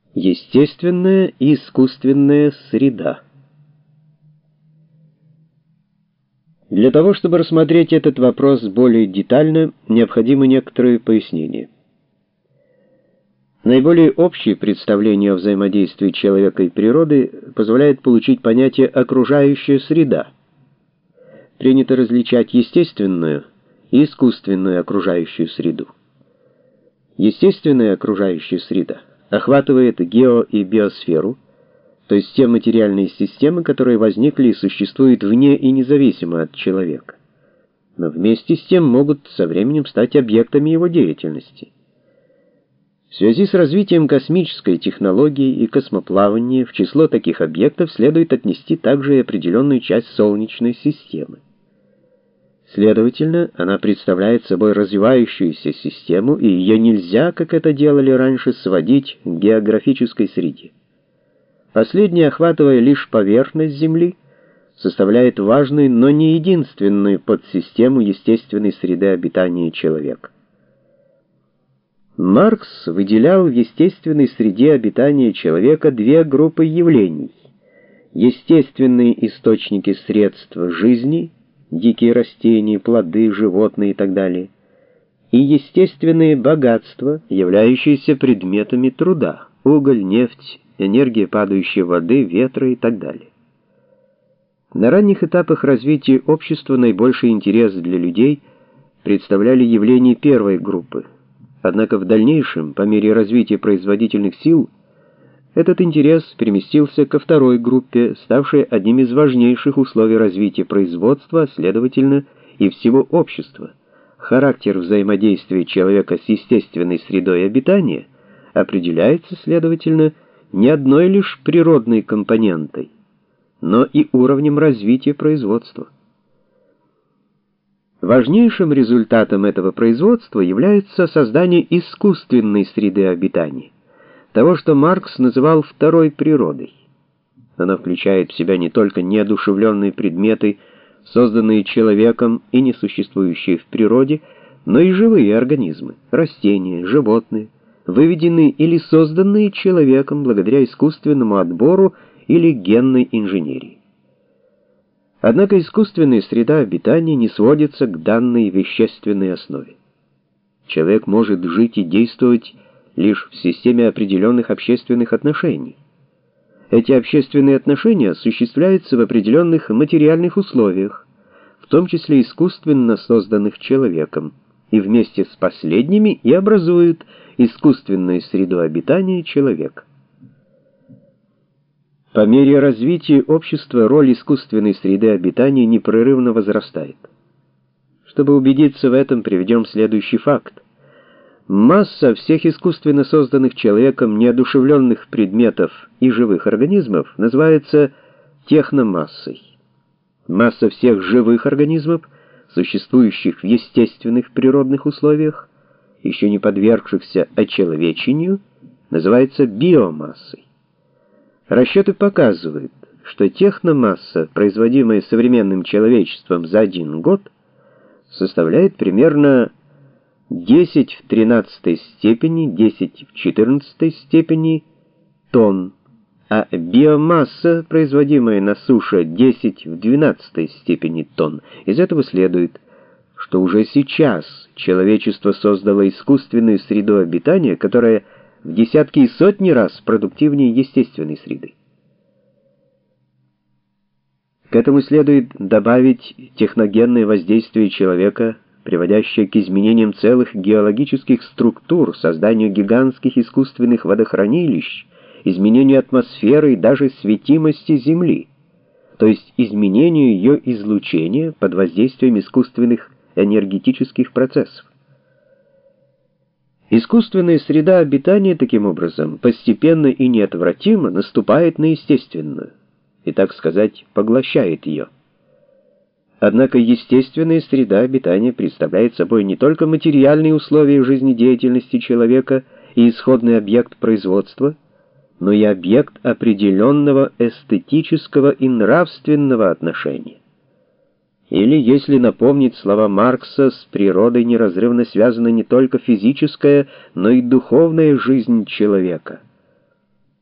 Естественная и искусственная среда. Для того, чтобы рассмотреть этот вопрос более детально, необходимы некоторые пояснения. Наиболее общее представление о взаимодействии человека и природы позволяет получить понятие «окружающая среда». Принято различать естественную и искусственную окружающую среду. Естественная окружающая среда охватывает гео- и биосферу, то есть те материальные системы, которые возникли и существуют вне и независимо от человека, но вместе с тем могут со временем стать объектами его деятельности. В связи с развитием космической технологии и космоплавания в число таких объектов следует отнести также и определенную часть Солнечной системы. Следовательно, она представляет собой развивающуюся систему, и ее нельзя, как это делали раньше, сводить к географической среде. Последняя, охватывая лишь поверхность Земли, составляет важную, но не единственную подсистему естественной среды обитания человека. Маркс выделял в естественной среде обитания человека две группы явлений: естественные источники средств жизни, дикие растения, плоды, животные и так далее, и естественные богатства, являющиеся предметами труда: уголь, нефть, энергия падающей воды, ветра и так далее. На ранних этапах развития общества наибольший интерес для людей представляли явления первой группы, однако в дальнейшем, по мере развития производительных сил, этот интерес переместился ко второй группе, ставшей одним из важнейших условий развития производства, а следовательно и всего общества. Характер взаимодействия человека с естественной средой обитания определяется, следовательно, не одной лишь природной компонентой, но и уровнем развития производства. Важнейшим результатом этого производства является создание искусственной среды обитания, того, что Маркс называл второй природой. Она включает в себя не только неодушевленные предметы, созданные человеком и несуществующие в природе, но и живые организмы, растения, животные, выведенные или созданные человеком благодаря искусственному отбору или генной инженерии. Однако искусственная среда обитания не сводится к данной вещественной основе. Человек может жить и действовать лишь в системе определенных общественных отношений. Эти общественные отношения осуществляются в определенных материальных условиях, в том числе искусственно созданных человеком, и вместе с последними и образуют искусственную среду обитания человека. По мере развития общества роль искусственной среды обитания непрерывно возрастает. Чтобы убедиться в этом, приведем следующий факт. Масса всех искусственно созданных человеком неодушевленных предметов и живых организмов называется техномассой. Масса всех живых организмов, существующих в естественных природных условиях, еще не подвергшихся очеловечению, называется биомассой. Расчеты показывают, что техномасса, производимая современным человечеством за 1 год, составляет примерно 10 в 13 степени, 10 в 14 степени тонн, а биомасса, производимая на суше, 10 в 12 степени тонн. Из этого следует, что уже сейчас человечество создало искусственную среду обитания, которая в десятки и сотни раз продуктивнее естественной среды. К этому следует добавить техногенное воздействие человека, приводящее к изменениям целых геологических структур, созданию гигантских искусственных водохранилищ, изменению атмосферы и даже светимости Земли, то есть изменению ее излучения под воздействием искусственных энергетических процессов. Искусственная среда обитания, таким образом, постепенно и неотвратимо наступает на естественную и, так сказать, поглощает ее. Однако естественная среда обитания представляет собой не только материальные условия жизнедеятельности человека и исходный объект производства, но и объект определенного эстетического и нравственного отношения. Или, если напомнить слова Маркса, с природой неразрывно связана не только физическая, но и духовная жизнь человека.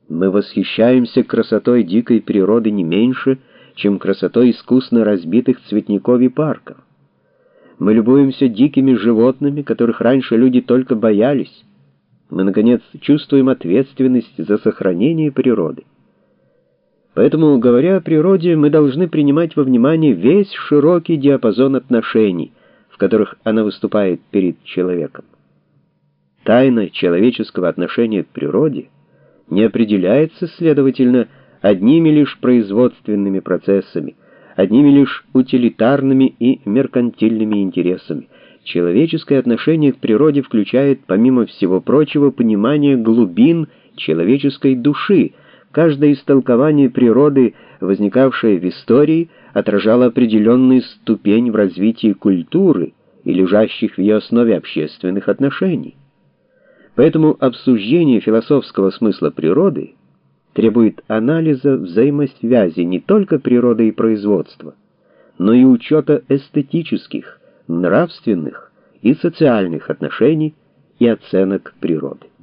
Мы восхищаемся красотой дикой природы не меньше, чем красотой искусно разбитых цветников и парков. Мы любуемся дикими животными, которых раньше люди только боялись. Мы, наконец, чувствуем ответственность за сохранение природы. Поэтому, говоря о природе, мы должны принимать во внимание весь широкий диапазон отношений, в которых она выступает перед человеком. Тайна человеческого отношения к природе не определяется, следовательно, одними лишь производственными процессами, одними лишь утилитарными и меркантильными интересами. Человеческое отношение к природе включает, помимо всего прочего, понимание глубин человеческой души. Каждое истолкование природы, возникавшее в истории, отражало определенную ступень в развитии культуры и лежащих в ее основе общественных отношений. Поэтому обсуждение философского смысла природы требует анализа взаимосвязи не только природы и производства, но и учета эстетических, нравственных и социальных отношений и оценок природы.